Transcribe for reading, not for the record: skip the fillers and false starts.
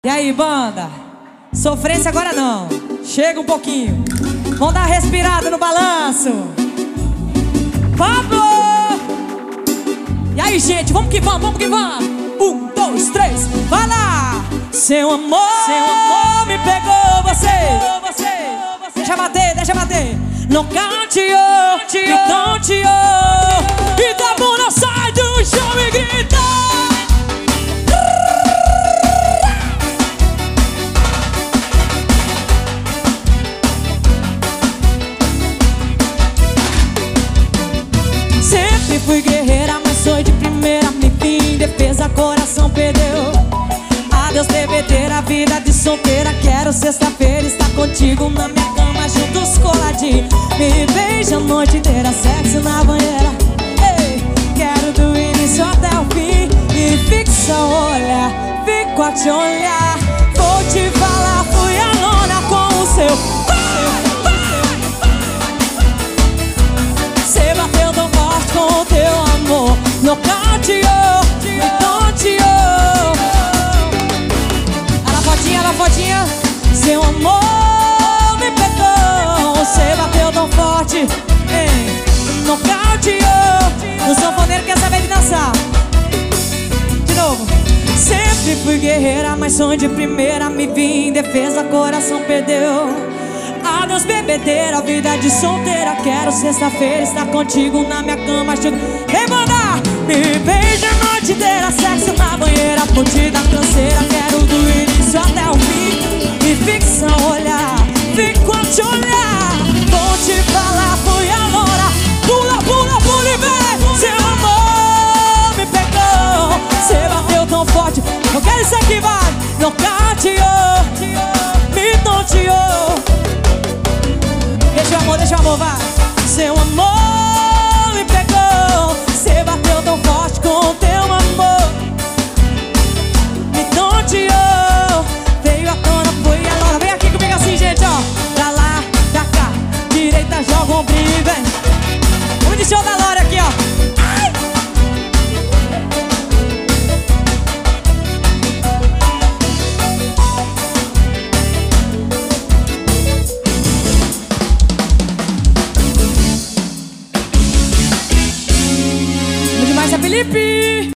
E aí, banda? Sofrência agora não. Chega um pouquinho. Vamos dar uma respirada no balanço. Pablo! E aí, gente, vamos que vamos, vamos que vamos. 1, 2, 3, vai lá! Seu amor me pegou, você. Deixa bater, deixa bater. Nocauteou, me tonteou. E da bunda sai do chão e grita. Sempre fui guerreira, mas sou de primeira. Me vi em defesa, coração perdeu. Adeus bebedeira, vida de solteira. Quero sexta-feira estar contigo na minha cama, juntos coladinho. Me beija a noite inteira, sexo na banheira. Ei, quero do início até o fim. E fixa o olhar, fico a te olhar. Vou te falar, fui a nona com o seu. Cê bateu tão forte com o teu amor. Nocauteou, me tonteou. A na fotinha, seu amor me pegou. Cê bateu tão forte, hein? Nocauteou. O sanfoneiro quer saber de dançar. De novo. Sempre fui guerreira, mas sou de primeira. Me vi em defesa, coração perdeu. Adeus bebedeira, vida de solteira. Quero sexta-feira estar contigo na minha cama. Vem mandar! Me beija a noite inteira, sexo na banheira. Ponte da canseira, quero do início até o fim. Me fixa o olhar, fico a te olhar. Vou te falar, fui a loura. Pula, pula, pula e vem. Seu amor me pegou. Cê bateu tão forte, eu quero isso aqui, vai. Nocauteou, me tonteou. Deixa o amor, vai. Seu amor me pegou. Cê bateu tão forte com o teu amor. Me tonteou. Veio à tona, foi a hora. Vem aqui comigo assim, gente, ó. Pra lá, pra cá, direita, joga o ombrinho e vem. Vamos de show da